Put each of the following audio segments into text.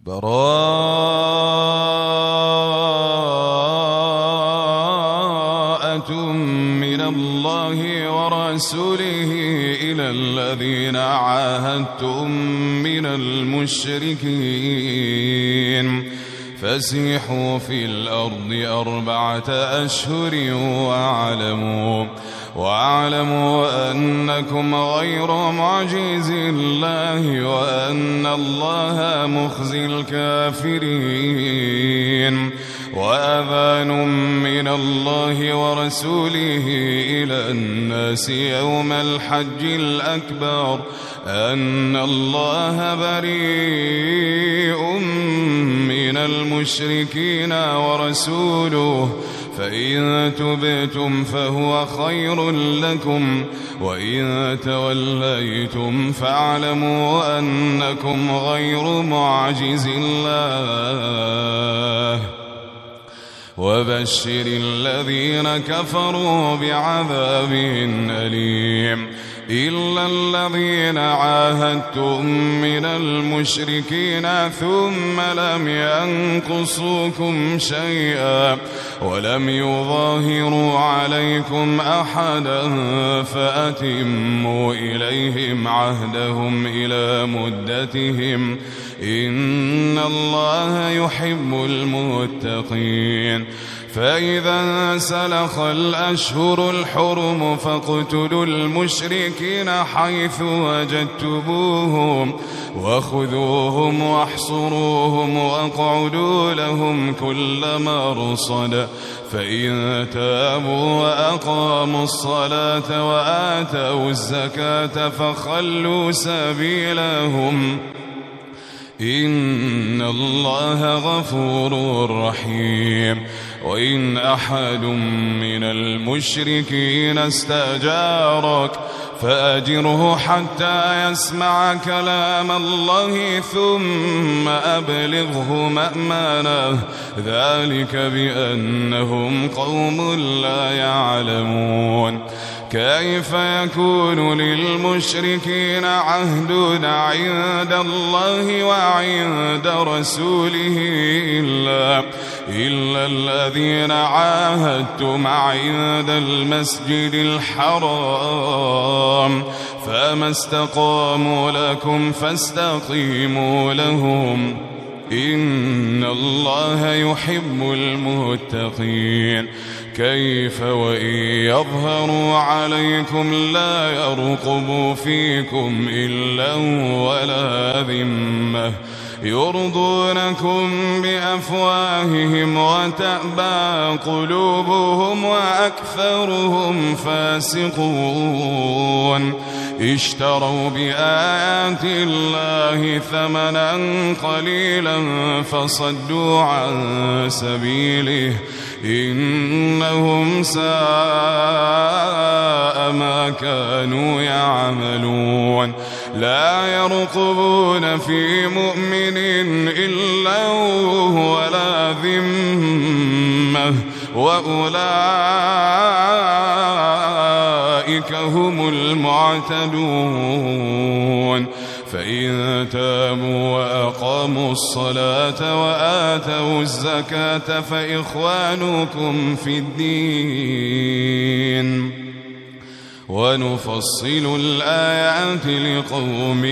براءة من الله ورسوله إلى الذين عاهدتم من المشركين فسيحوا في الأرض 4 أشهر واعلموا أنكم غير معجزي الله وأن الله مخزي الكافرين. وأذان من الله ورسوله إلى الناس يوم الحج الأكبر أن الله بريء من المشركين ورسوله فإن تبتم فهو خير لكم وإن توليتم فاعلموا أنكم غير معجز الله وبشر الذين كفروا بعذاب أليم. إلا الذين عاهدتم من المشركين ثم لم ينقصوكم شيئا ولم يظاهروا عليكم أحدا فأتموا إليهم عهدهم إلى مدتهم إن الله يحب المتقين. فإذا سلخ الأشهر الحرم فاقتلوا المشركين حيث وجدتموهم وخذوهم واحصروهم واقعدوا لهم كل مرصد فإن تابوا وأقاموا الصلاة وآتوا الزكاة فخلوا سبيلهم إن الله غفور رحيم. وإن أحد من المشركين استجارك فأجره حتى يسمع كلام الله ثم أبلغه مأمنه ذلك بأنهم قوم لا يعلمون. كيف يكون للمشركين عهد عند الله وعند رسوله إلا الذين عاهدتم عند المسجد الحرام فما استقاموا لكم فاستقيموا لهم إن الله يحب المتقين. كيف وإن يظهروا عليكم لا يرقبوا فيكم إلا ولا ذمة يرضونكم بأفواههم وتأبى قلوبهم وأكثرهم فاسقون. اشتروا بآيات الله ثمنا قليلا فصدوا عن سبيله إنهم ساء ما كانوا يعملون. لا يرقبون في مؤمن إلا ولا ذمة وأولئك هم المعتدون. فإن تابوا وأقاموا الصلاة وآتوا الزكاة فإخوانكم في الدين ونفصل الآيات لقوم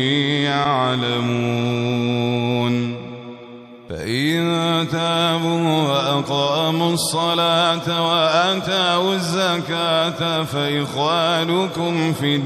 يعلمون. فإن تابوا وأقاموا الصلاة وآتوا الزكاة فإخوانكم في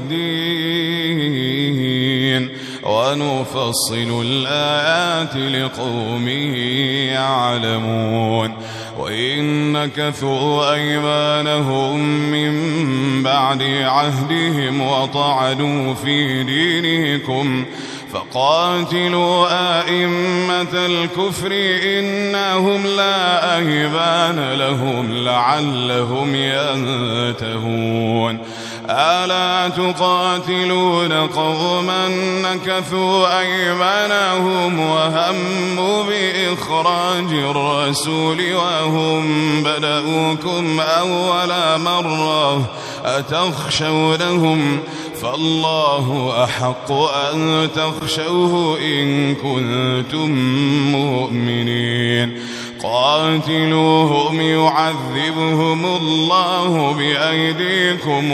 الدين ونفصل الآيات لقوم يعلمون. وإن نكثوا أيمانهم من بعد عهدهم وطعنوا في دينكم فقاتلوا أئمة الكفر إنهم لا أيمان لهم لعلهم ينتهون. ألا تقاتلون قوما نكثوا أيمانهم وهموا بإخراج الرسول وهم بدؤوكم أول مرة أتخشونهم فالله أحق أن تخشوه إن كنتم مؤمنين قاتلوهم يعذبهم الله بأيديكم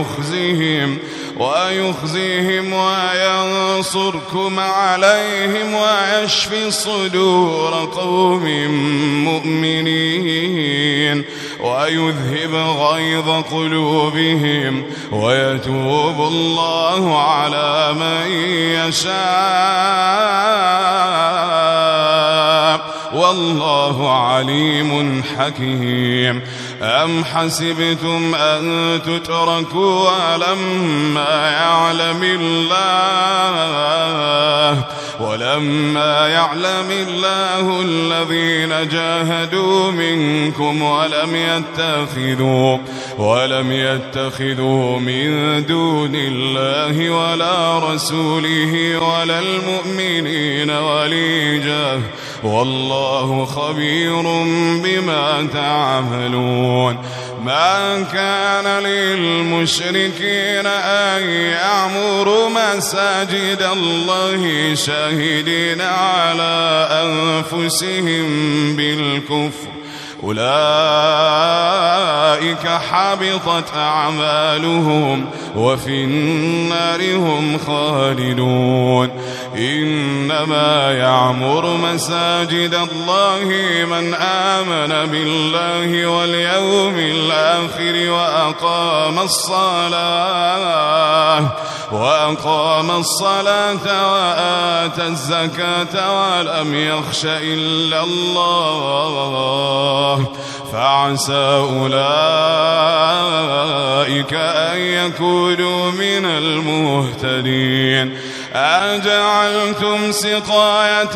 ويخزيهم وينصركم عليهم ويشف صدور قوم مؤمنين ويذهب غيظ قلوبهم ويتوب الله على من يشاء والله عليم حكيم أم حسبتم أن تتركوا ولما يعلم الله الذين جاهدوا منكم ولم يتخذوا من دون الله ولا رسوله ولا المؤمنين وليجة والله خبير بما تعملون ما كان للمشركين أن يعمروا مساجد الله شاهدين على أنفسهم بالكفر أولئك حبطت أعمالهم وفي النار هم خالدون إنما يعمر مساجد الله من آمن بالله واليوم الآخر وأقام الصلاة وآتى الزكاة ولم يخش إلا الله فعسى أولئك أن يكونوا من المهتدين أجعلتم سقاية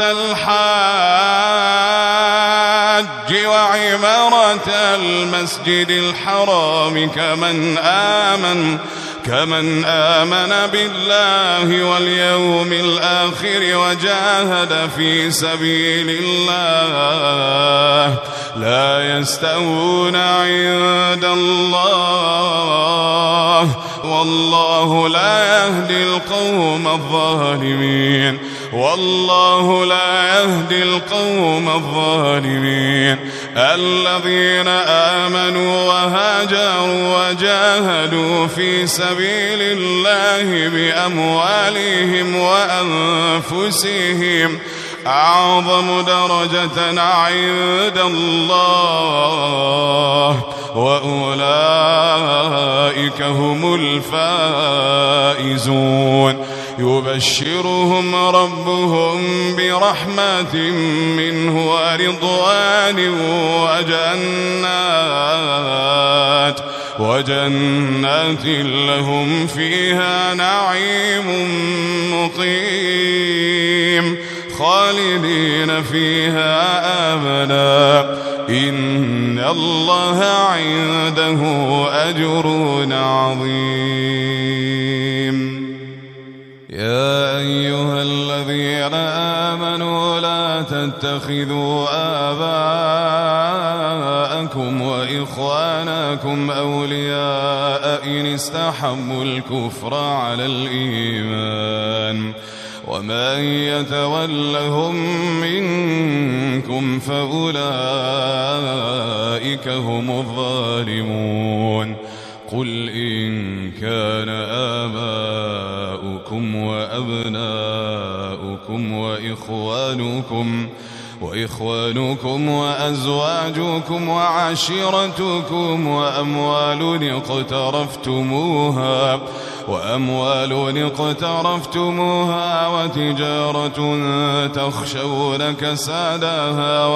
الحاج وعمارة المسجد الحرام كمن آمن بالله واليوم الآخر وجاهد في سبيل الله لا يستوون عند الله والله لا يهدي القوم الظالمين الذين آمنوا وهاجروا وجاهدوا في سبيل الله بأموالهم وأنفسهم أعظم درجة عند الله وأولئك هم الفائزون يبشرهم ربهم برحمة منه ورضوان وجنات لهم فيها نعيم مقيم خالدين فيها أبدا إن الله عنده أجر عظيم يا أيها الذين آمنوا لا تتخذوا آباءكم وإخوانكم أولياء إن استحبوا الكفر على الإيمان ومن يتولهم منكم فأولئك هم الظالمون قل إن كان آباؤكم وأبناؤكم وإخوانكم وأزواجكم وعشيرتكم وأموال اقترفتموها وتجارة تخشون كسادها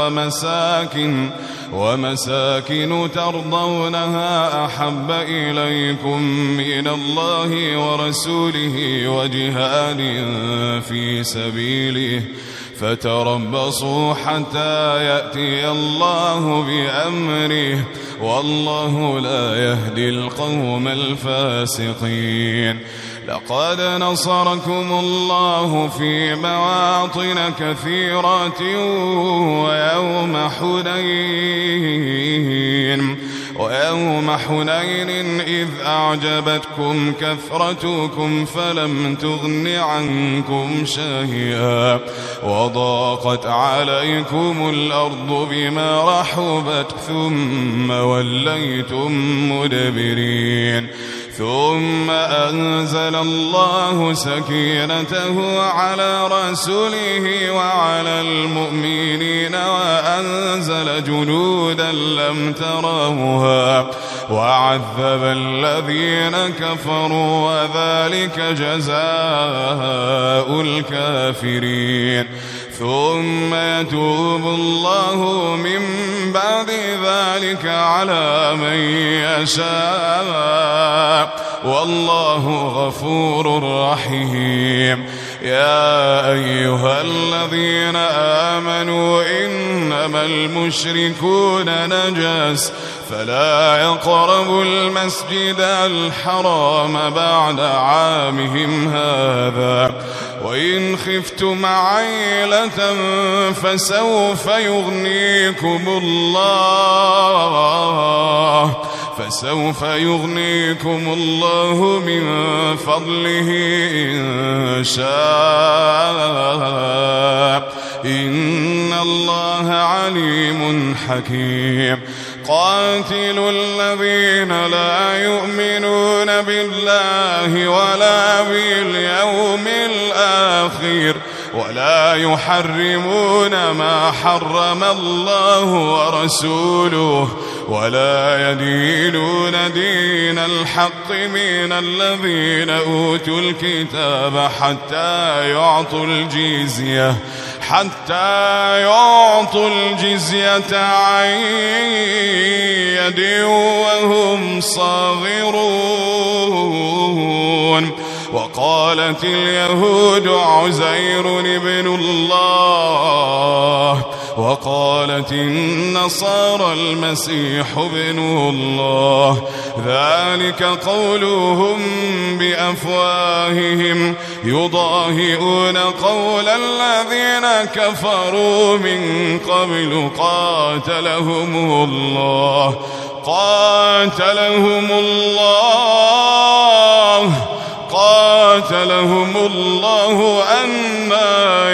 ومساكن ترضونها أحب إليكم من الله ورسوله وجهاد في سبيله فتربصوا حتى يأتي الله بأمره والله لا يهدي القوم الفاسقين لقد نصركم الله في مواطن كثيرة ويوم حنين ويوم حنين إذ أعجبتكم كثرتكم فلم تغن عنكم شيئا وضاقت عليكم الأرض بما رحبت ثم وليتم مدبرين ثم أنزل الله سكينته على رسوله وعلى المؤمنين وأنزل جنودا لم تروها وعذب الذين كفروا وذلك جزاء الكافرين ثم يتوب الله من بعد ذلك على من يشاء والله غفور رحيم يا أيها الذين آمنوا إنما المشركون نجس فلا يقربوا المسجد الحرام بعد عامهم هذا وإن خفتم عيلة فسوف يغنيكم الله من فضله إن شاء إن الله عليم حكيم قاتلوا الذين لا يؤمنون بالله ولا باليوم الآخر ولا يحرمون ما حرم الله ورسوله ولا يدينون دين الحق من الذين أوتوا الكتاب حتى يعطوا الجزية عن يد وهم صاغرون وقالت اليهود عزير ابن الله وقالت النصارى المسيح ابن الله ذلك قولهم بأفواههم يضاهئون قول الذين كفروا من قبل قاتلهم الله أنى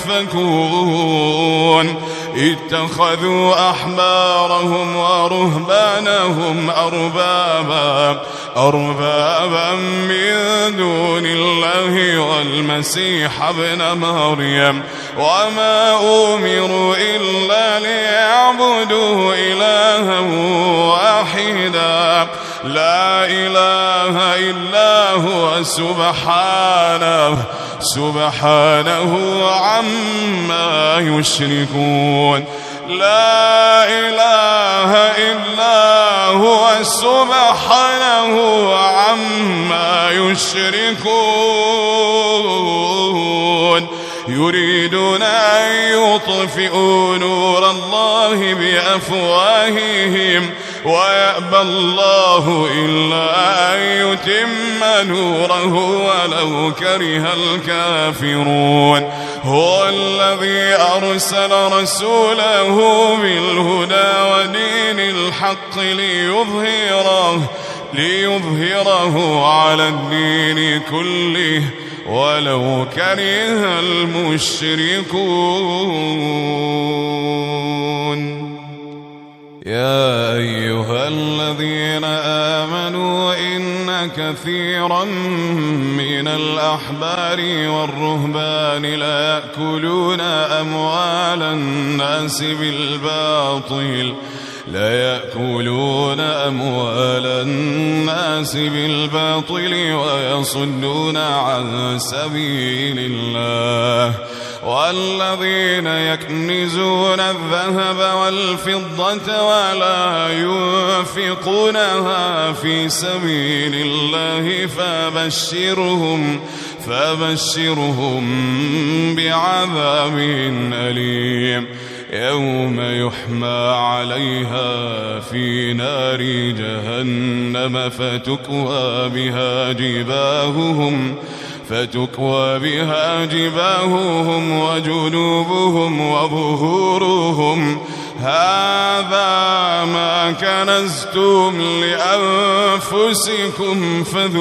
يؤفكون اتخذوا أحبارهم ورهبانهم أربابا من دون الله والمسيح ابن مريم وما أمروا إلا ليعبدوا إلها واحدا لا إله إلا هو سبحانه عما يشركون لا إله إلا هو سبحانه عما يشركون يريدون أن يطفئوا نور الله بأفواههم ويأبى الله إلا أن يتم نوره ولو كره الكافرون هو الذي أرسل رسوله بالهدى ودين الحق ليظهره على الدين كله ولو كره المشركون يا أيها الذين آمنوا إن كثيرا من الأحبار والرهبان ليأكلون أموال الناس بالباطل ويصدون عن سبيل الله والذين يكنزون الذهب والفضة ولا ينفقونها في سبيل الله فبشرهم بعذاب أليم يوم يحمى عليها في نار جهنم فتكوى بها جباههم وجنوبهم وظهورهم هذا ما كنزتم لأنفسكم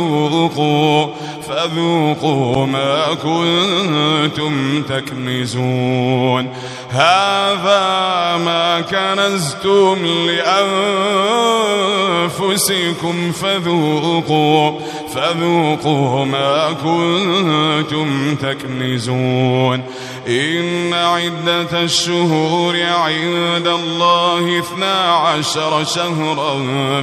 فذوقوا ما كنتم تكنزون هذا ما كنزتم لأنفسكم فذوقوا ما كنتم تكنزون إن عدة الشهور عند الله 12 شهرا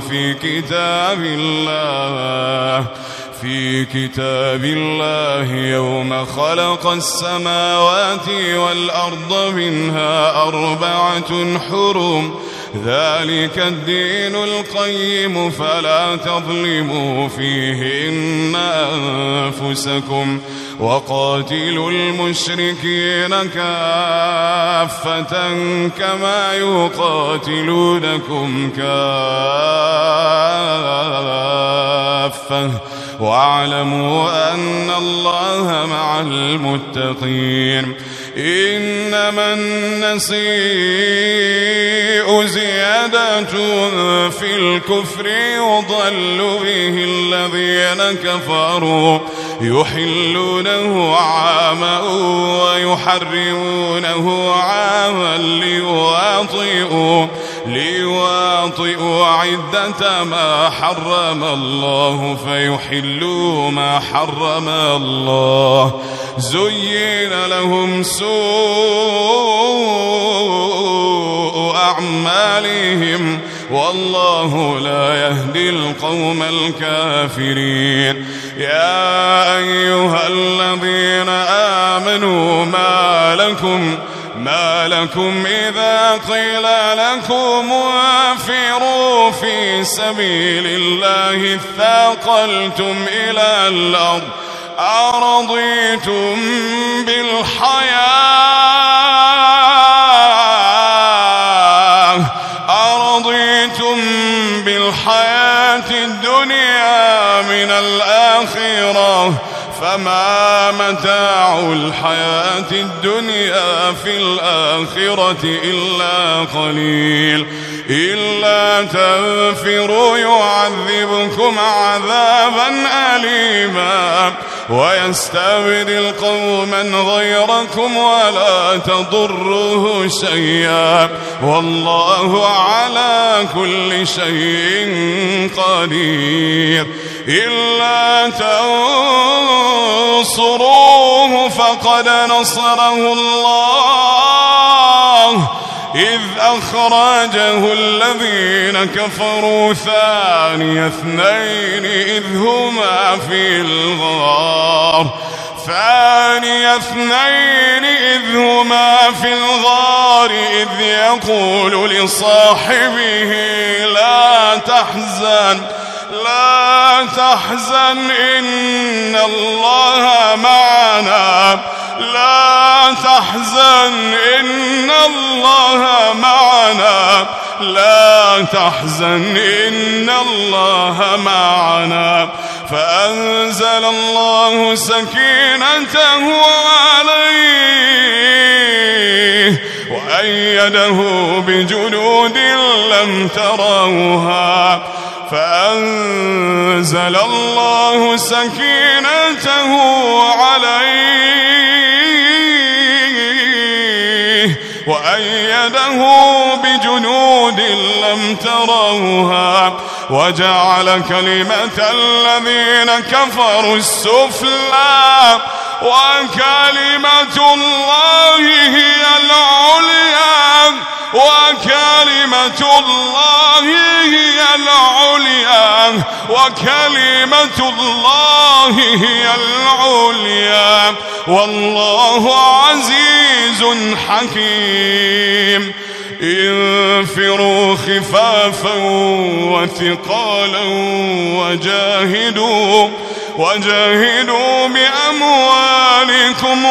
في كتاب الله يوم خلق السماوات والأرض منها 4 حرم ذلك الدين القيم فلا تظلموا فيهن أنفسكم وقاتلوا المشركين كافة كما يقاتلونكم كافة واعلموا أن الله مع المتقين إنما النسيء زيادة في الكفر يضل به الذين كفروا يحلونه عاما ويحرمونه عاما ليواطئوا عدة ما حرم الله فيحلوا ما حرم الله زين لهم سوء أعمالهم والله لا يهدي القوم الكافرين يا أيها الذين آمنوا ما لكم إذا قيل لكم انفروا في سبيل الله اثاقلتم إلى الأرض أرضيتم بالحياة الدنيا من الآخرة فما متاع الحياة الدنيا في الآخرة إلا قليل إلا تنفروا يعذبكم عذابا أليما ويستبدل قوما غيركم ولا تضروه شيئا والله على كل شيء قدير إلا تنصروه فقد نصره الله إذ أخرجه الذين كفروا ثاني اثنين إذ هما في الغار إذ يقول لصاحبه لا تحزن إن الله معنا لا تحزن إن الله معنا فأنزل الله سكينته عليه وأيده بجنود لم تروها فأنزل الله سكينته عليه وأيده بجنود لم تروها وجعل كلمة الذين كفروا السفلى وكلمة الله هي العليا والله عزيز حكيم انفروا خفافا وثقالا وجاهدوا بأموالكم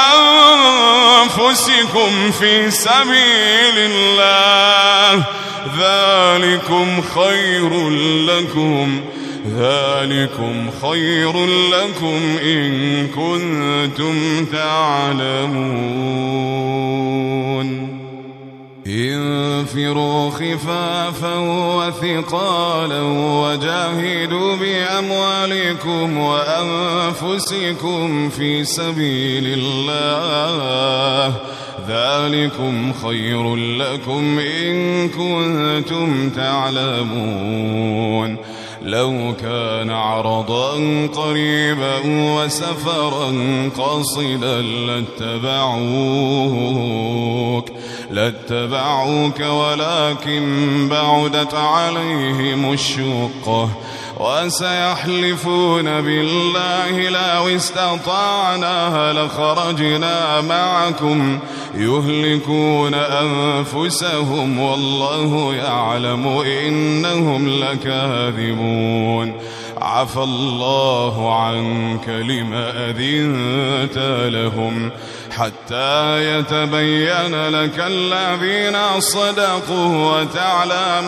وأنفسكم في سبيل الله ذلكم خير لكم إن كنتم تعلمون انفروا خفافا وثقالا وجاهدوا بأموالكم وأنفسكم في سبيل الله ذلكم خير لكم إن كنتم تعلمون لو كان عرضا قريبا وسفرا قاصدا لاتبعوك ولكن بعدت عليهم الشقة وسيحلفون بالله لو استطعنا لخرجنا معكم يهلكون أنفسهم والله يعلم إنهم لكاذبون عفى الله عنك لما أذنت لهم حتى يتبين لك الذين صدقوا وتعلم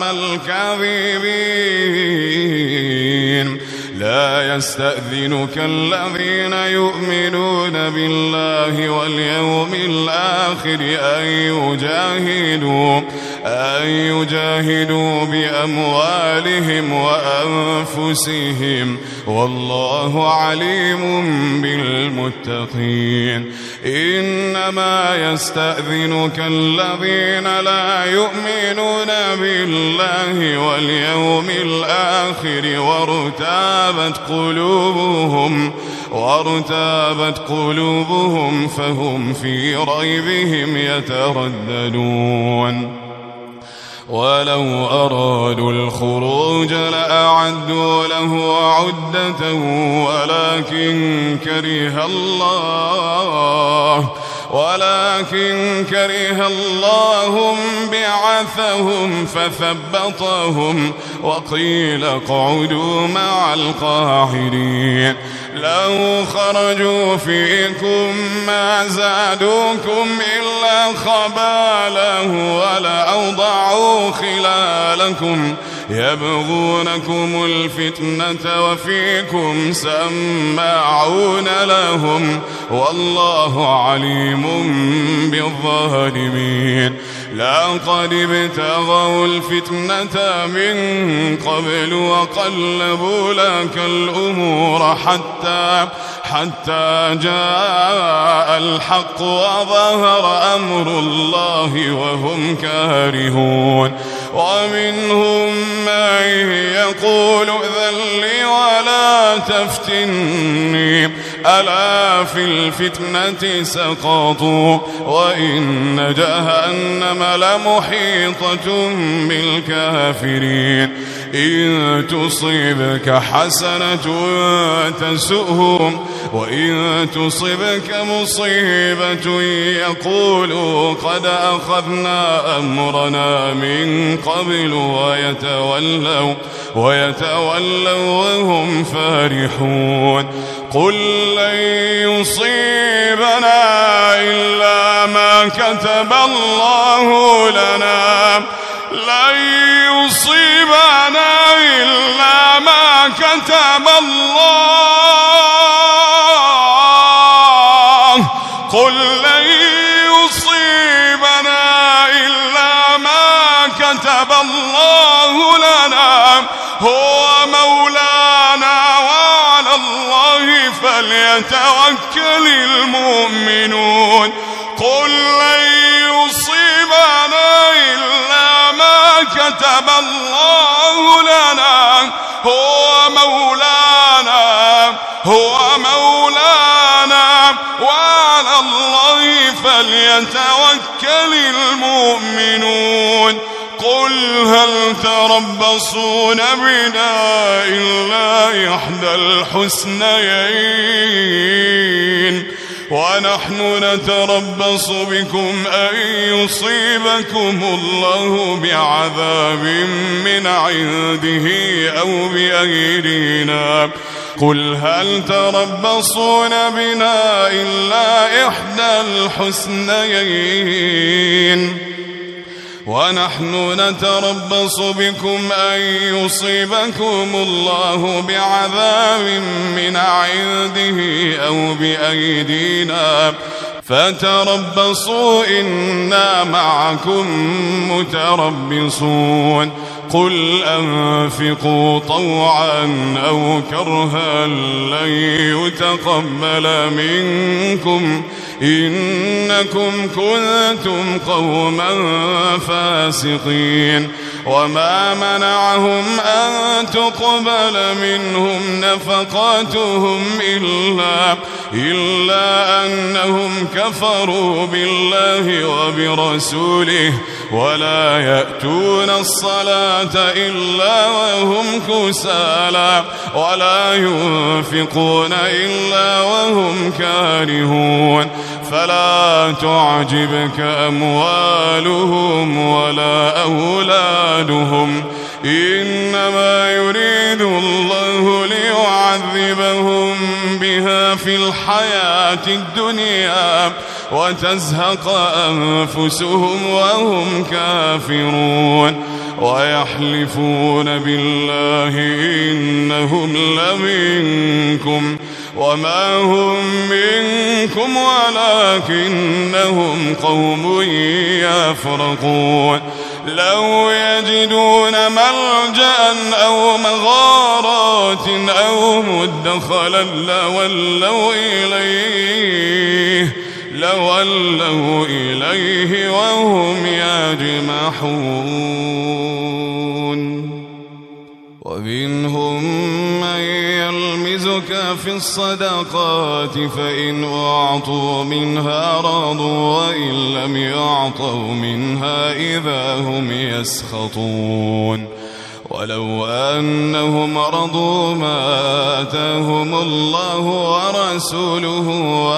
الكاذبين لا يستأذنك الذين يؤمنون بالله واليوم الآخر أن يجاهدوا بأموالهم وأنفسهم والله عليم بالمتقين إنما يستأذنك الذين لا يؤمنون بالله واليوم الآخر وارتابت قلوبهم فهم في ريبهم يترددون ولو أرادوا الخروج لأعدوا له عدة ولكن كره الله بعثهم فثبطهم وقيل اقعدوا مع القاعدين لو خرجوا فيكم ما زادوكم إلا خبالا ولأوضعوا خلالكم يبغونكم الفتنة وفيكم سماعون لهم والله عليم بالظالمين لقد ابتغوا الفتنة من قبل وقلبوا لك الأمور حتى جاء الحق وظهر أمر الله وهم كارهون ومنهم من يقول ائذن لي ولا تفتني ألا في الفتنة سقطوا وإن جهنم لمحيطة بالكافرين إن تصبك حسنة تسؤهم وإن تصبك مصيبة يقولوا قد أخذنا أمرنا من قبل ويتولوا وهم فرحون قل لن يصيبنا إلا ما كتب الله لنا لن يصيبنا إلا ما كتب الله قل لن يصيبنا إلا ما كتب الله لنا هو مولانا وعلى الله فليتوكل المؤمنون قل لن يصيبنا إلا ما كتب الله لنا هو مولانا وعلى الله فليتوكل المؤمنون قل هل تربصون بنا إلا إحدى الحسنيين ونحن نتربص بكم أن يصيبكم الله بعذاب من عنده أو بأيدينا قل هل تربصون بنا إلا إحدى الحسنيين ونحن نتربص بكم أن يصيبكم الله بعذاب من عنده أو بأيدينا فتربصوا إنا معكم متربصون قل أنفقوا طوعا أو كرها لن يتقبل منكم إنكم كنتم قوما فاسقين وما منعهم أن تقبل منهم نفقاتهم إلا أنهم كفروا بالله وبرسوله ولا يأتون الصلاة إلا وهم كسالى ولا ينفقون إلا وهم كارهون فلا تعجبك أموالهم ولا أولادهم إنما يريد الله ليعذبهم بها في الحياة الدنيا وتزهق أنفسهم وهم كافرون ويحلفون بالله إنهم لمنكم وما هم منكم ولكنهم قوم يفرقون لو يجدون ملجأ أو مغارات أو مدخلا لولوا إليه وهم يجمحون ومنهم من يلمزك في الصدقات فإن أعطوا منها رضوا وإن لم يعطوا منها إذا هم يسخطون ولو أنهم رضوا ما آتاهم الله ورسوله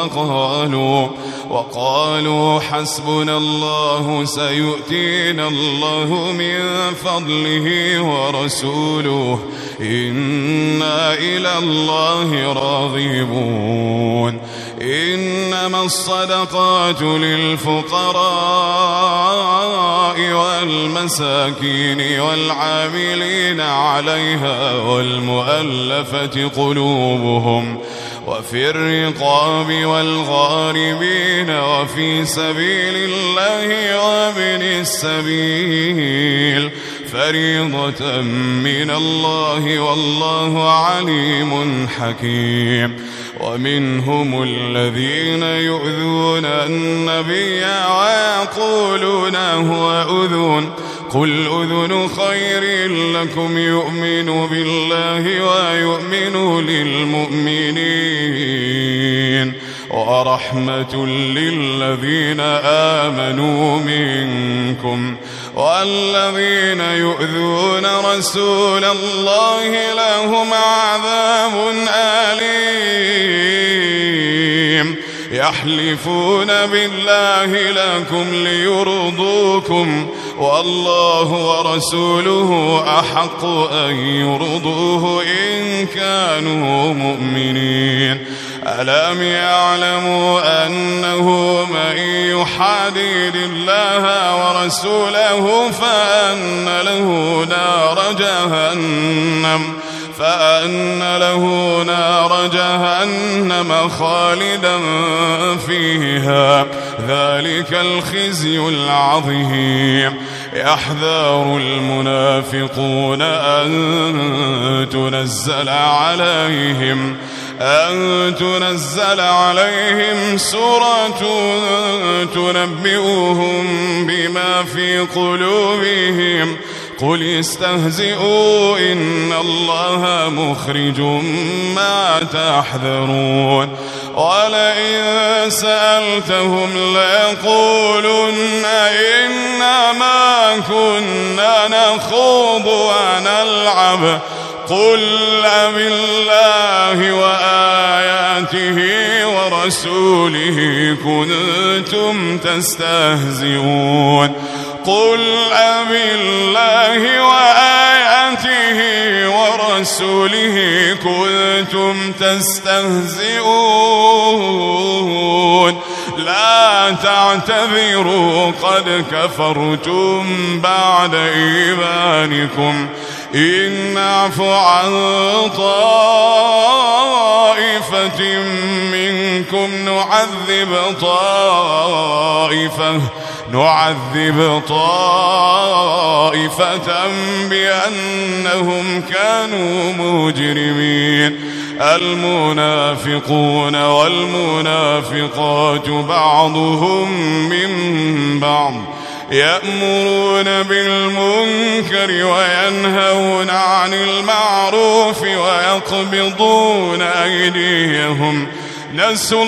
وقالوا حسبنا الله سيؤتينا الله من فضله ورسوله إنا إلى الله راغبون إنما الصدقات للفقراء والمساكين والعاملين عليها والمؤلفة قلوبهم وفي الرقاب والغارمين وفي سبيل الله وابن السبيل فريضة من الله والله عليم حكيم ومنهم الذين يؤذون النبي ويقولون هو أذن قل أذن خير لكم يؤمن بالله ويؤمن للمؤمنين ورحمة للذين آمنوا منكم والذين يؤذون رسول الله لهم عذاب أليم يحلفون بالله لكم ليرضوكم والله ورسوله أحق أن يرضوه إن كانوا مؤمنين ألم يعلموا أنه من يحادد الله ورسوله فأن له نار جهنم خالدا فيها ذلك الخزي العظيم يحذر المنافقون أن تنزل عليهم سورة تنبئهم بما في قلوبهم قل استهزئوا إن الله مخرج ما تحذرون ولئن سألتهم ليقولن إنما كنا نخوض ونلعب قل بالله وآياته ورسوله كنتم تستهزئون قل بالله وآياته ورسوله كنتم تستهزئون لا تعتذروا قد كفرتم بعد إيمانكم إن نعف عن طائفة منكم نعذب طائفة بأنهم كانوا مجرمين. المنافقون والمنافقات بعضهم من بعض يأمرون بالمنكر وينهون عن المعروف ويقبضون أيديهم نسوا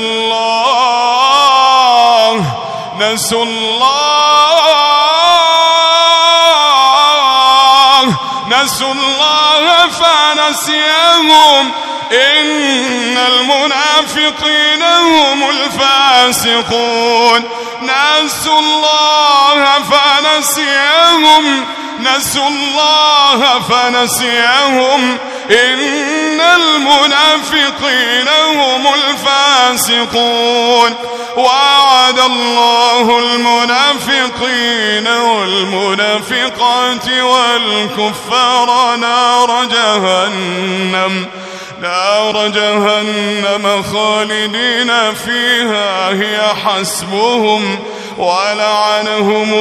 الله فنسيهم إن المنافقين هم الفاسقون. نسوا الله فنسيهم إن المنافقين هم الفاسقون. وعد الله المنافقين والمنافقات والكفار نار جهنم خالدين فيها هي حسبهم ولعنهم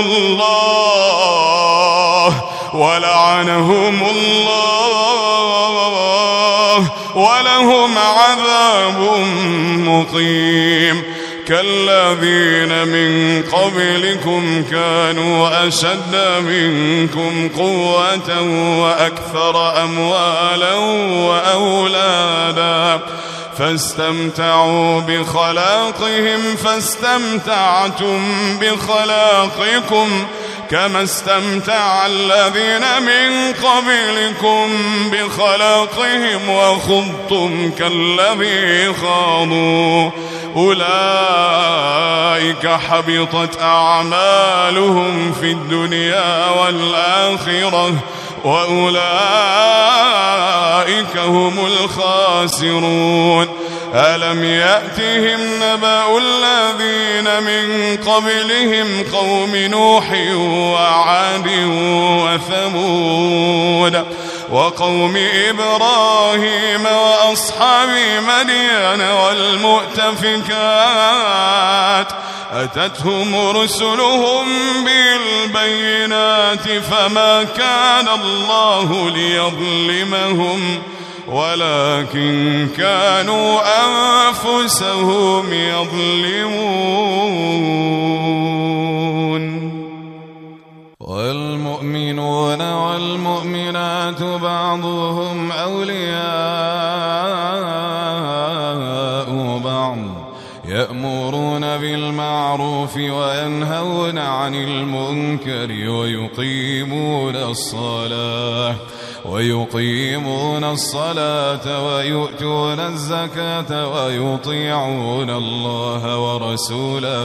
الله ولهم عذاب مقيم. كالذين من قبلكم كانوا أشد منكم قوة وأكثر أموالا وأولادا فاستمتعوا بخلاقهم فاستمتعتم بخلاقكم كما استمتع الذين من قبلكم بخلاقهم وخضتم كالذي خاضوا أولئك حبطت أعمالهم في الدنيا والآخرة وأولئك هم الخاسرون. ألم يأتهم نبأ الذين من قبلهم قوم نوح وعاد وثمود وقوم إبراهيم وأصحاب مدين والمؤتفكات أتتهم رسلهم بالبينات فما كان الله ليظلمهم ولكن كانوا أنفسهم يظلمون. والمؤمنون والمؤمنات بعضهم أولياء بعض يأمرون بالمعروف وينهون عن المنكر ويقيمون الصلاة ويؤتون الزكاة ويطيعون الله ورسوله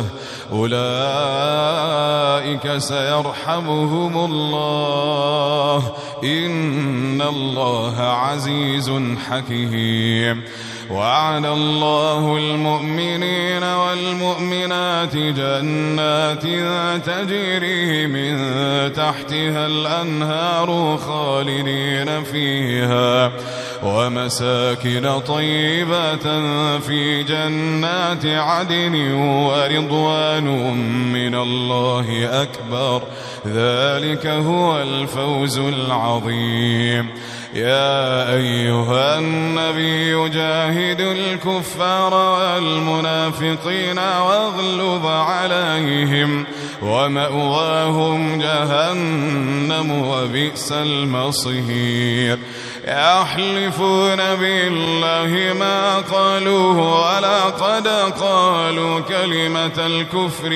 أولئك سيرحمهم الله إن الله عزيز حكيم. وعد الله المؤمنين والمؤمنات جنات تجري من تحتها الأنهار خالدين فيها ومساكن طيبة في جنات عدن ورضوان من الله أكبر ذلك هو الفوز العظيم. يا أيها النبي جاهد الكفار والمنافقين واغلظ عليهم ومأواهم جهنم وبئس المصير. يحلفون بالله ما قالوا ولقد قالوا كلمة الكفر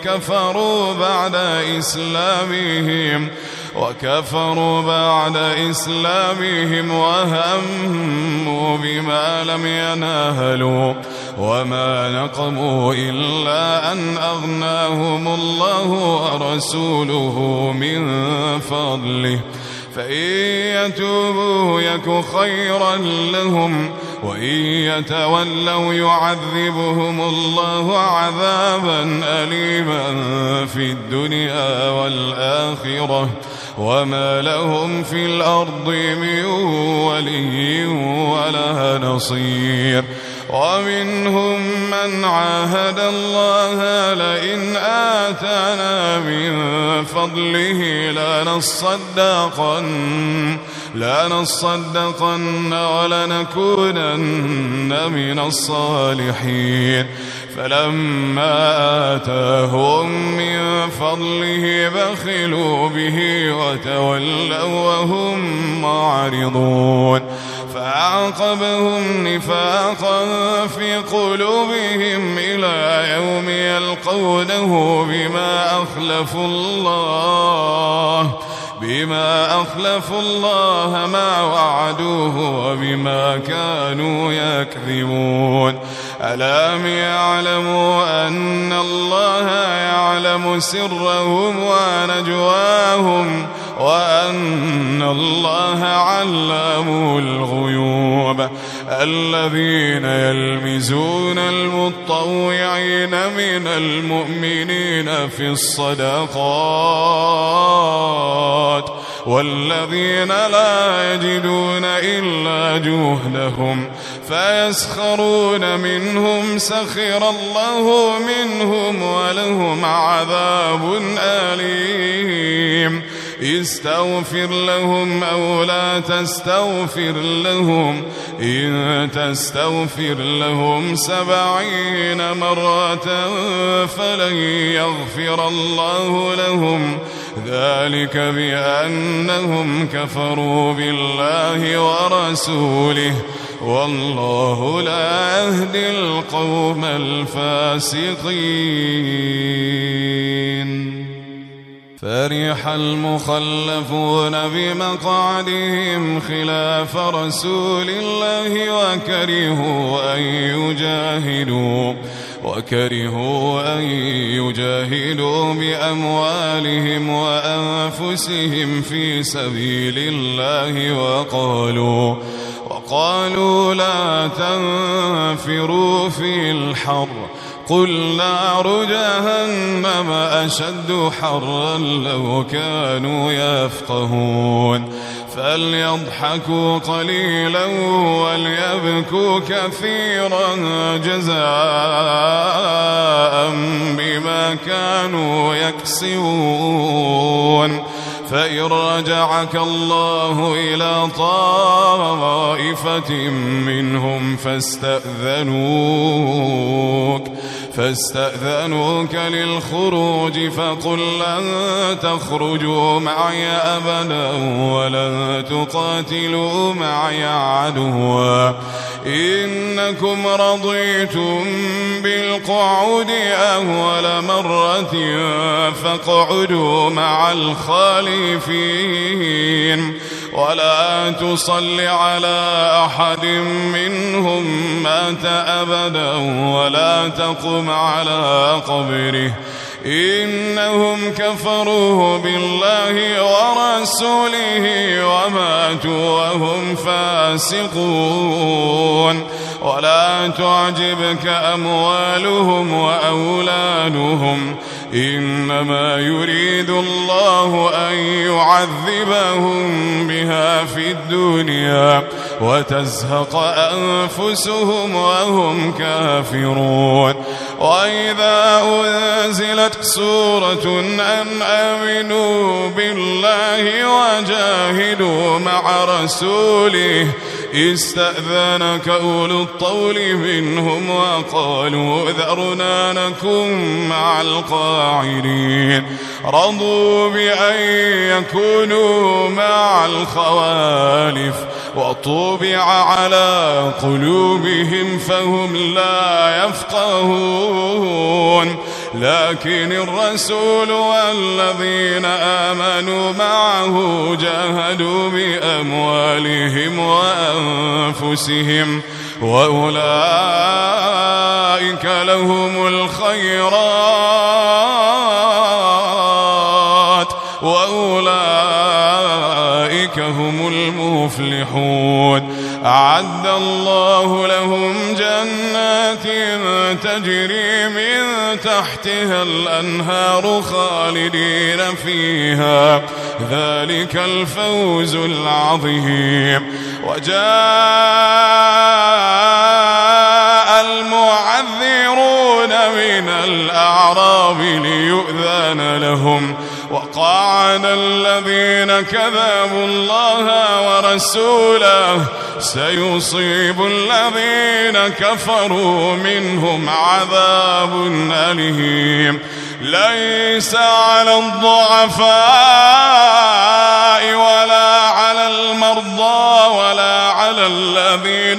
وكفروا بعد إسلامهم وهموا بما لم ينالوا وما نقموا إلا أن أغناهم الله ورسوله من فضله فإن يتوبوا يك خيرا لهم وإن يتولوا يعذبهم الله عذابا أليما في الدنيا والآخرة وما لهم في الأرض من ولي ولا نصير. ومنهم من عاهد الله لئن آتانا من فضله لنصدقن ولنكونن من الصالحين. فلما آتاهم من فضله بخلوا به وتولوا وهم معرضون. فعاقبهم نفاقا في قلوبهم إلى يوم يلقونه بما أخلفوا الله ما وعدوه وبما كانوا يكذبون. ألم يعلموا أن الله يعلم سرهم ونجواهم وأن الله علام الغيوب. الذين يلمزون المطوعين من المؤمنين في الصدقات والذين لا يجدون إلا جهدهم فيسخرون منهم سخر الله منهم ولهم عذاب أليم. استغفر لهم أو لا تستغفر لهم إن تستغفر لهم 70 مرة فلن يغفر الله لهم ذلك بأنهم كفروا بالله ورسوله والله لا يهدي القوم الفاسقين. فرح المخلفون بمقعدهم خلاف رسول الله وكرهوا أن يجاهدوا بأموالهم وأنفسهم في سبيل الله وقالوا لا تنفروا في الحر قل نار جهنم أشد حرا لو كانوا يفقهون. فليضحكوا قليلا وليبكوا كثيرا جزاء بما كانوا يكسبون. فإن رجعك الله إلى طائفة منهم فاستأذنوك للخروج فقل لن تخرجوا معي أبدا ولن تقاتلوا معي عدوا إنكم رضيتم بالقعود أول مرة فاقعدوا مع الخالفين ولا تصل على أحد منهم مات أبدا ولا تقم على قبره إنهم كفروا بالله ورسوله وماتوا وهم فاسقون. ولا تعجبك أموالهم وأولادهم إنما يريد الله أن يعذبهم بها في الدنيا وتزهق أنفسهم وهم كافرون. وإذا أنزلت سورة أن آمنوا بالله وجاهدوا مع رسوله استأذنك أولو الطول منهم وقالوا ذرنا نكن مع القاعدين رضوا بأن يكونوا مع الخوالف وطبع على قلوبهم فهم لا يفقهون. لكن الرسول والذين آمنوا معه جاهدوا بأموالهم وأنفسهم وأولئك لهم الخيرات وأولئك هم المفلحون. أعد الله لهم جنات تجري من تحتها الأنهار خالدين فيها، ذلك الفوز العظيم. وجاء المعذرون من الأعراب ليؤذن لهم، وقعد الذين كذبوا الله ورسوله، سيصيب الذين كفروا منهم عذاب أليم. ليس على الضعفاء ولا على المرضى ولا على الذين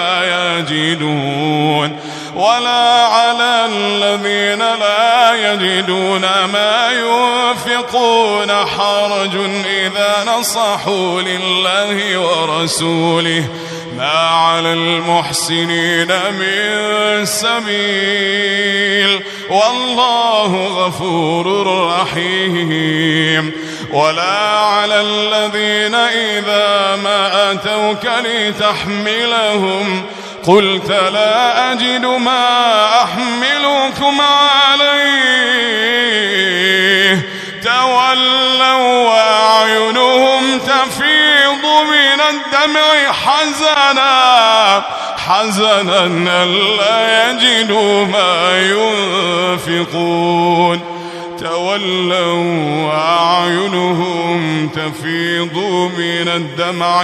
لا يجدون ما ينفقون حرج إذا نصحوا لله ورسوله، ما على المحسنين من سبيل، والله غفور رحيم. ولا على الذين إذا ما أتوك لتحملهم قلت لا أجد ما أحملكم عليه، تولوا وأعينهم تفيض من الدمع حزنا ألا يجدوا ما ينفقون، تولوا وأعينهم تفيض من الدمع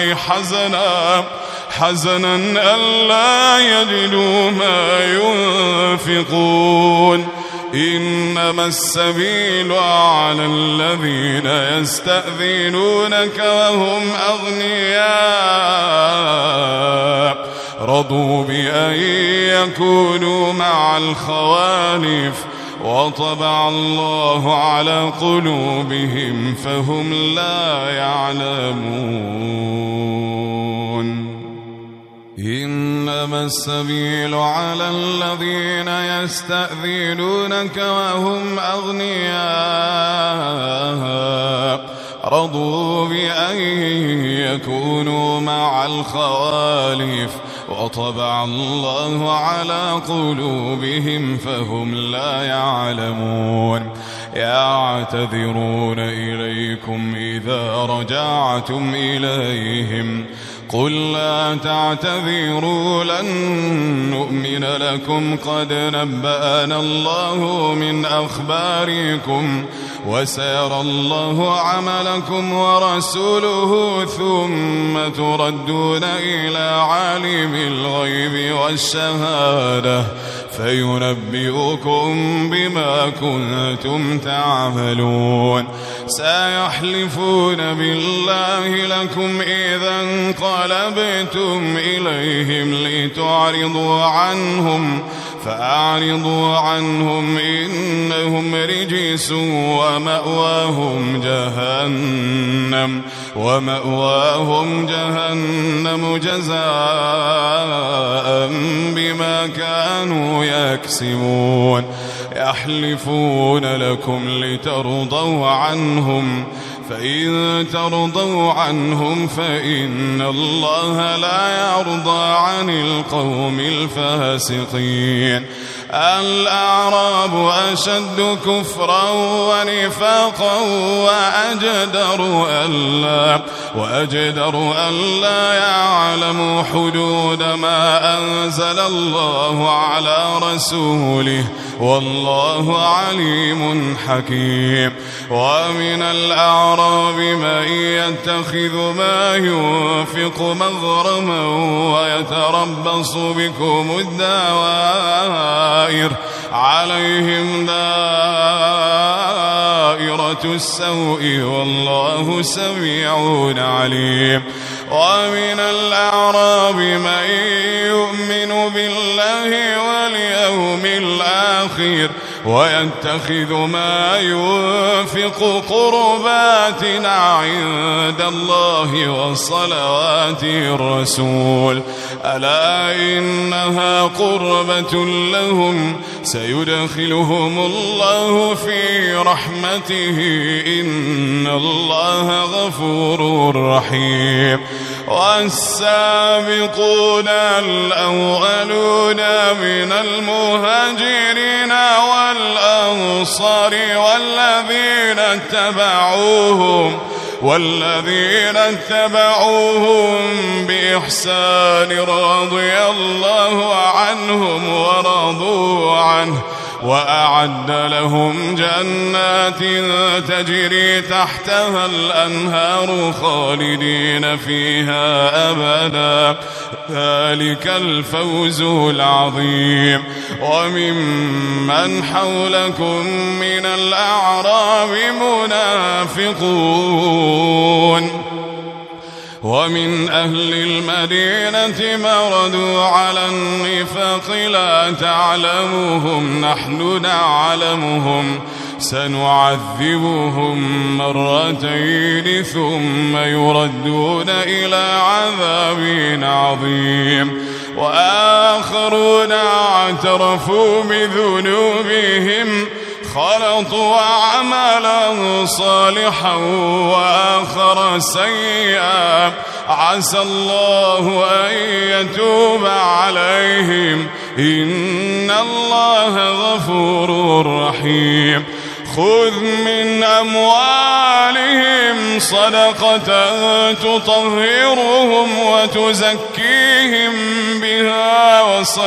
حزنا ألا يجدوا ما ينفقون. إنما السبيل على الذين يستأذنونك وهم أغنياء، رضوا بأن يكونوا مع الخوالف، وطبع الله على قلوبهم فهم لا يعلمون. إنما السبيل على الذين يستأذنونك وهم أغنياء، رضوا بأن يكونوا مع الخوالف، وطبع الله على قلوبهم فهم لا يعلمون. يعتذرون إليكم إذا رجعتم إليهم، قل لا تعتذروا لن نؤمن لكم قد نبأنا الله من أخباركم، وسيرى الله عملكم ورسوله، ثم تردون إلى عالم الغيب والشهادة فينبئكم بما كنتم تعملون. سيحلفون بالله لكم إذا انقلبتم إليهم لتعرضوا عنهم، فأعرضوا عنهم إنهم رجس ومأواهم جهنم جزاء بما كانوا يكسبون. يحلفون لكم لترضوا عنهم، فإن ترضوا عنهم فإن الله لا يرضى عن القوم الفاسقين. الأعراب أشد كفرا ونفاقا وأجدر ألا يعلموا حدود ما أنزل الله على رسوله، والله عليم حكيم. ومن الأعراب من يتخذ ما ينفق مغرما ويتربص بكم الدوائر، عليهم دائرة السوء والله سميع عليم. ومن الأعراب من يؤمن بالله واليوم الآخر ويتخذ ما ينفق قربات عند الله وصلوات الرسول، ألا إنها قربة لهم، سيدخلهم الله في رحمته، إن الله غفور رحيم. والسابقون الأولون من المهاجرين والأنصار والذين اتبعوهم بإحسان رضي الله عنهم ورضوا عنه وأعد لهم جنات تجري تحتها الأنهار خالدين فيها أبدا ذلك الفوز العظيم. وممن حولكم من الأعراب منافقون ومن أهل المدينة مردوا على النفاق لا تعلمهم نحن نعلمهم سنعذبهم مرتين ثم يردون إلى عذاب عظيم. وآخرون اعترفوا بذنوبهم خلطوا عملا صالحا وآخر سيئا عسى الله أن يتوب عليهم إن الله غفور رحيم. خذ من أموالهم صدقة تطهرهم وتزكيهم بها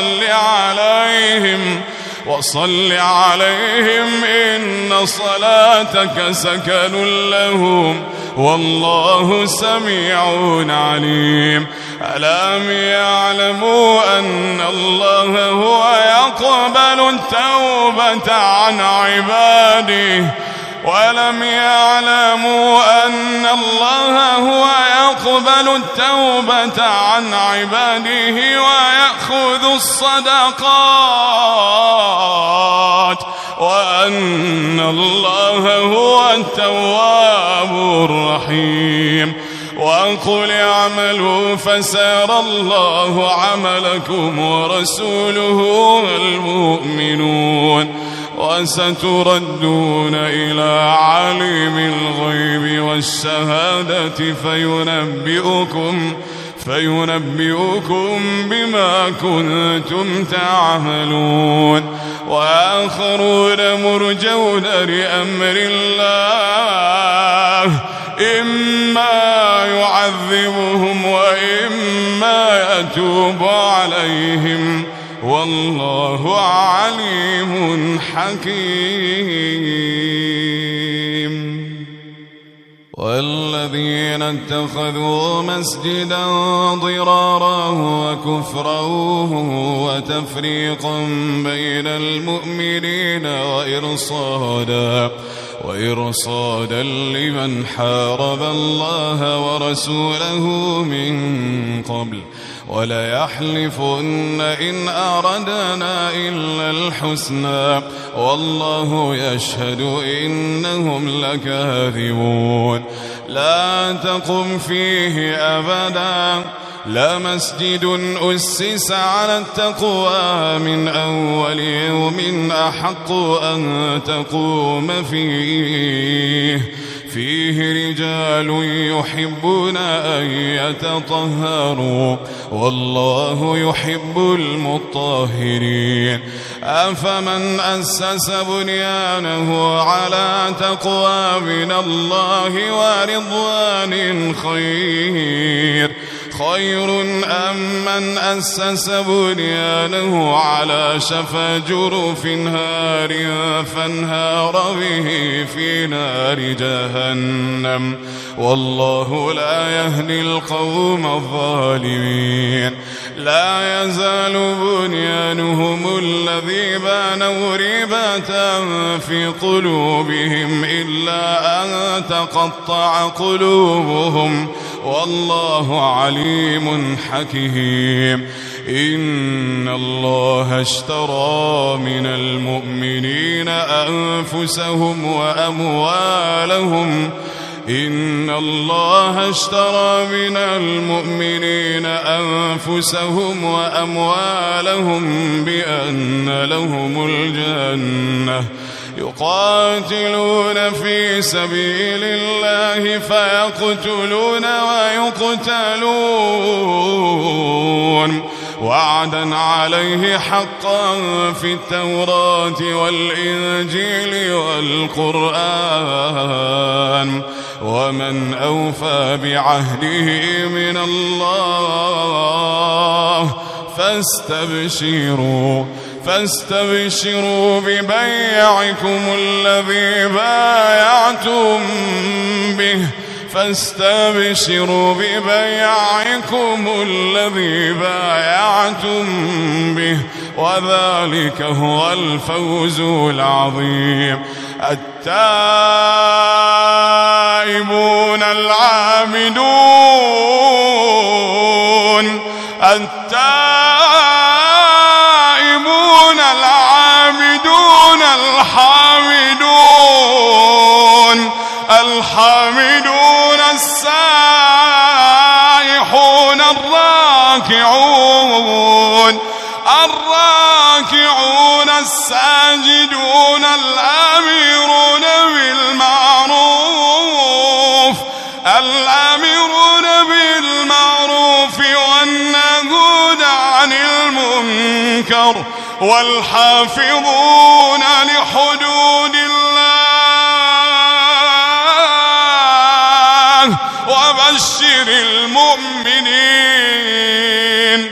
وصل عليهم إن صلاتك سكن لهم والله سميع عليم. ألم يعلموا أن الله هو يقبل التوبة عن عباده ولم يعلموا أن الله هو يقبل التوبة عن عباده ويأخذ الصدقات وأن الله هو التواب الرحيم. وقل اعملوا فسيرى الله عملكم ورسوله والمؤمنون وستردون إلى عالم الغيب والشهادة فينبئكم بما كنتم تعملون. وآخرون مرجون لأمر الله إما يعذبهم وإما يتوب عليهم والله عليم حكيم. والذين اتخذوا مسجدا ضرارا وكفرا وتفريقا بين المؤمنين وإرصادا لمن حارب الله ورسوله من قبل وليحلفن إن أردنا إلا الحسنى والله يشهد إنهم لكاذبون. لا تقم فيه أبدا لمسجد أسس على التقوى من أول يوم أحق أن تقوم فيه رجال يحبون أن يتطهروا والله يحب المطهرين. أفمن أسس بنيانه على تقوى من الله ورضوان خير أم من أسس بنيانه على شفا جرف هار فانهار به في نار جهنم والله لا يهدي القوم الظالمين. لا يزال بنيانهم الذي بانوا ريبة في قلوبهم إلا أن تقطع قلوبهم والله عليم حكيم. إن الله اشترى من المؤمنين أنفسهم وأموالهم بأن لهم الجنة يقاتلون في سبيل الله فيقتلون ويقتلون وعدا عليه حقا في التوراة والإنجيل والقرآن ومن أوفى بعهده من الله فاستبشروا ببيعكم الذي بايعتم به وذلك هو الفوز العظيم. التائبون العابدون الحامدون السائحون الراكعون الساجدون الآمرون بالمعروف والنهون عن المنكر والحافظون لحدود الله وبشر المؤمنين.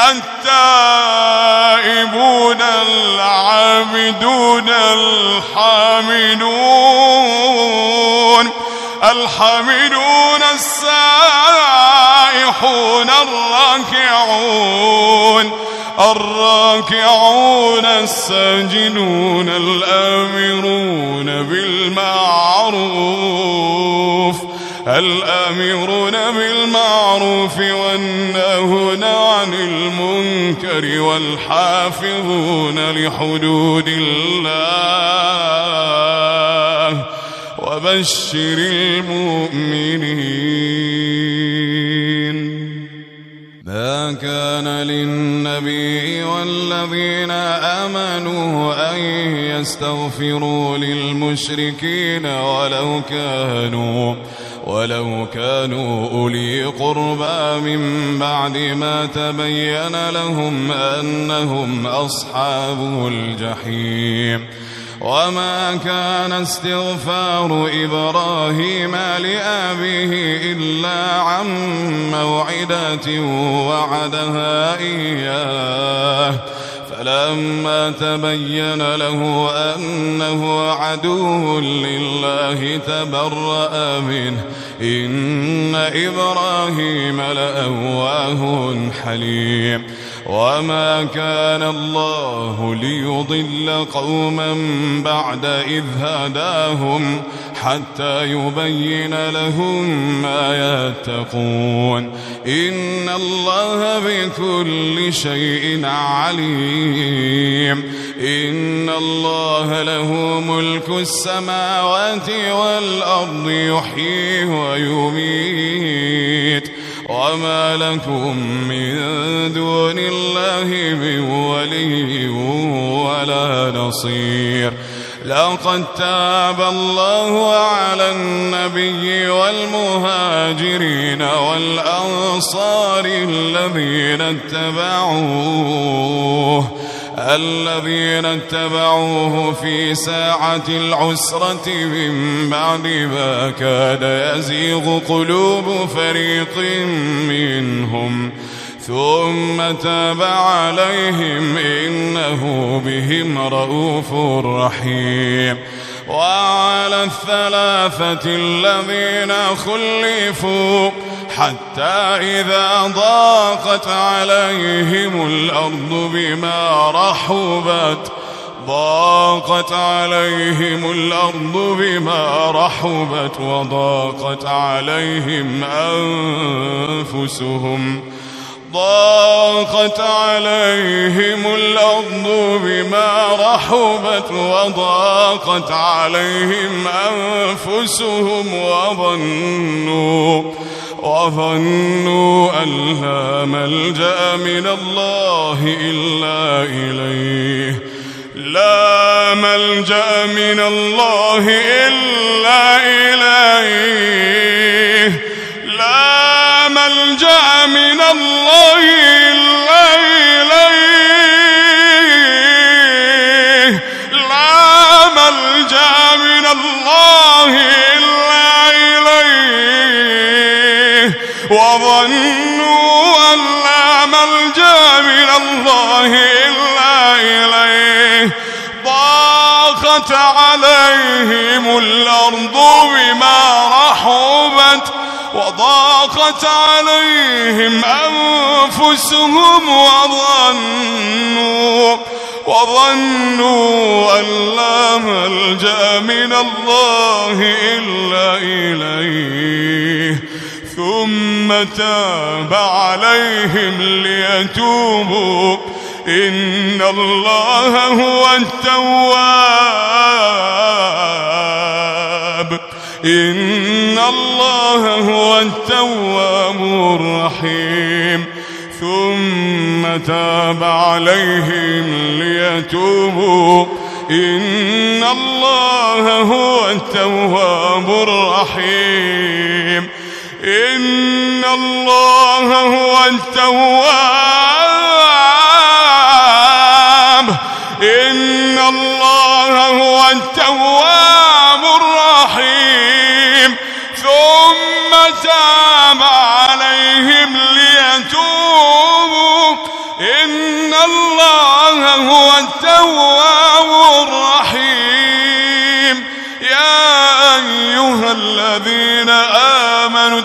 التائبون العابدون الحامدون السائحون الراكعون الساجدون الآمرون بالمعروف والناهون عن المنكر والحافظون لحدود الله وبشر المؤمنين. ما كان للنبي والذين آمنوا أن يستغفروا للمشركين ولو كانوا أولي قربى من بعد ما تبين لهم أنهم أصحاب الجحيم. وما كان استغفار إبراهيم لأبيه إلا عن موعدة وعدها إياه فلما تبين له أنه عدو لله تبرأ منه إن إبراهيم لأواه حليم. وما كان الله ليضل قوما بعد إذ هداهم حتى يبين لهم ما يتقون إن الله بكل شيء عليم. إن الله له ملك السماوات والأرض يحيي ويميت وما لكم من دون الله من ولي ولا نصير. لقد تاب الله على النبي والمهاجرين والأنصار الذين اتبعوه في ساعة العسرة من بعد ما كاد يزيغ قلوب فريق منهم ثم تاب عليهم إنه بهم رؤوف رحيم. وعلى الثلاثة الذين خلفوا حتى إذا ضاقت عليهم الأرض بما رحبت وضاقت عليهم أنفسهم وظنوا أن لا ملجأ من الله إلا إليه لا ملجأ من الله إلا إليه لا ملجأ من الله إلا إليه لا ملجأ من الله إلا إليه وظنوا أن لا ملجأ من الله إلا إليه ضاقت عليهم الأرض بما رحبت وضاقت عليهم أنفسهم وظنوا أن لا ملجأ من الله إلا إليه ثم تاب عليهم ليتوبوا إن الله هو التواب إن الله هو التواب الرحيم ثم تاب عليهم ليتوبوا إن الله هو التواب الرحيم إن الله هو التواب إن الله هو التواب الرحيم ثم تاب عليهم ليتوبوا إن الله هو التواب الرحيم يا أيها الذين آمنوا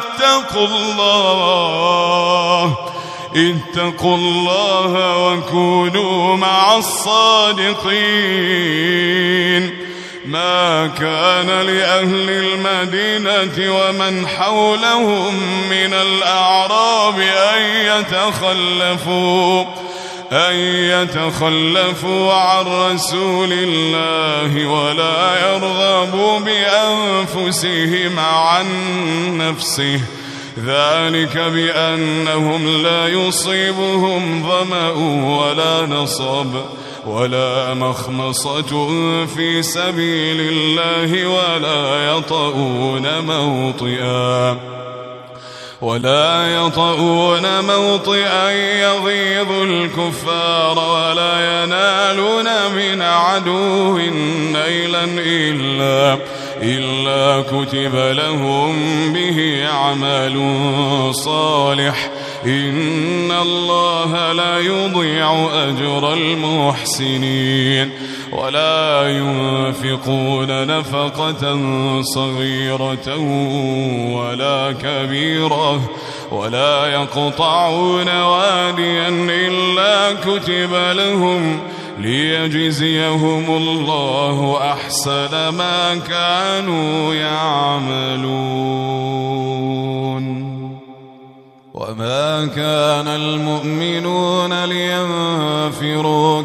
اتقوا الله وكونوا مع الصادقين ما كان لأهل المدينة ومن حولهم من الأعراب أن يتخلفوا عن رسول الله ولا يرغبوا بأنفسهم عن نفسه ذلك بأنهم لا يصيبهم ظمأ ولا نصب ولا مخمصة في سبيل الله ولا يطؤون موطئا يغيظ الكفار ولا ينالون من عدو نيلا إلا كتب لهم به عمل صالح إن الله لا يضيع أجر المحسنين ولا ينفقون نفقة صغيرة ولا كبيرة ولا يقطعون واديا إلا كتب لهم ليجزيهم الله أحسن ما كانوا يعملون وما كان المؤمنون لينفروا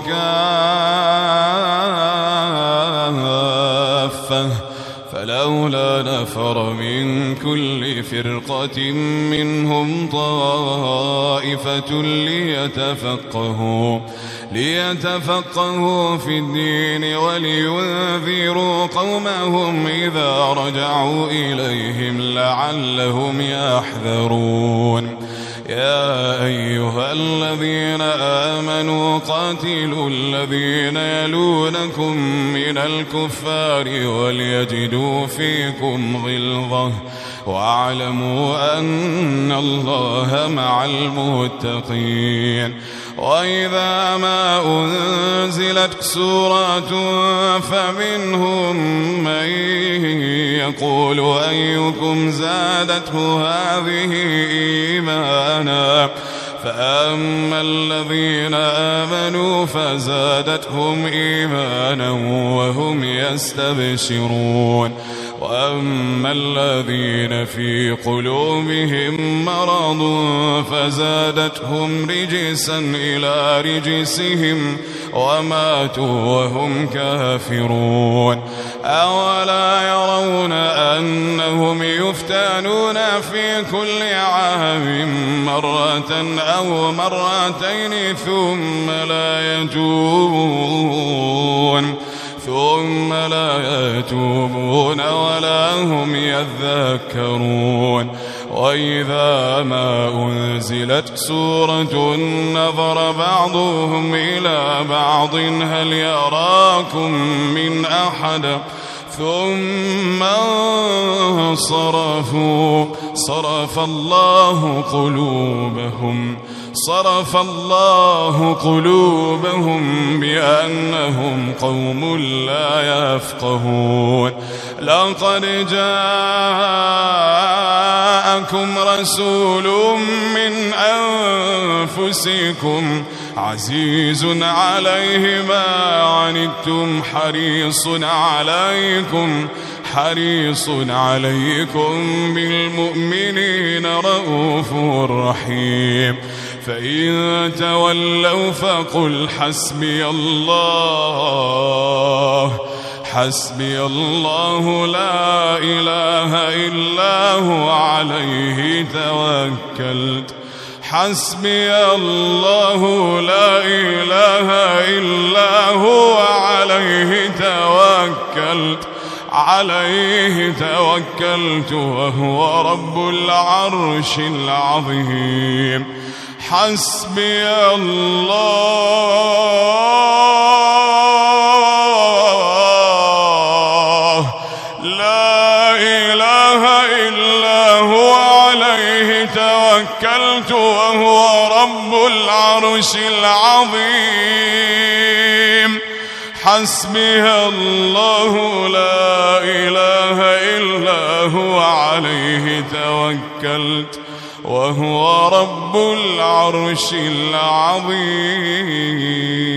كافة فلولا نفر من كل فرقة منهم طائفة ليتفقهوا في الدين ولينذروا قومهم إذا رجعوا إليهم لعلهم يحذرون يا أيها الذين آمنوا قاتلوا الذين يلونكم من الكفار وليجدوا فيكم غلظة واعلموا أن الله مع المتقين وإذا ما أنزلت سورة فمنهم من يقول أيكم زادته هذه إيمانا فأما الذين آمنوا فزادتهم إيمانا وهم يستبشرون وأما الذين في قلوبهم مرض فزادتهم رجسا إلى رجسهم وماتوا وهم كافرون أولا يرون أنهم يفتنون في كل عام مرة أو مرتين ثم لا يتوبون ولا هم يذكرون وإذا ما أنزلت سورة نظر بعضهم إلى بعض هل يراكم من أحد ثم انصرفوا صرف الله قلوبهم بأنهم قوم لا يفقهون لقد جاءكم رسول من أنفسكم عزيز عليه ما عنتم حريص عليكم بالمؤمنين رؤوف رحيم فإن تولوا فقل حسبي الله لا إله إلا هو عليه توكلت حسبي الله لا إله إلا هو عليه توكلت وهو رب العرش العظيم حسبي الله لا إله إلا هو عليه توكلت وهو رب العرش العظيم حسبي الله لا إله إلا هو عليه توكلت وهو رب العرش العظيم.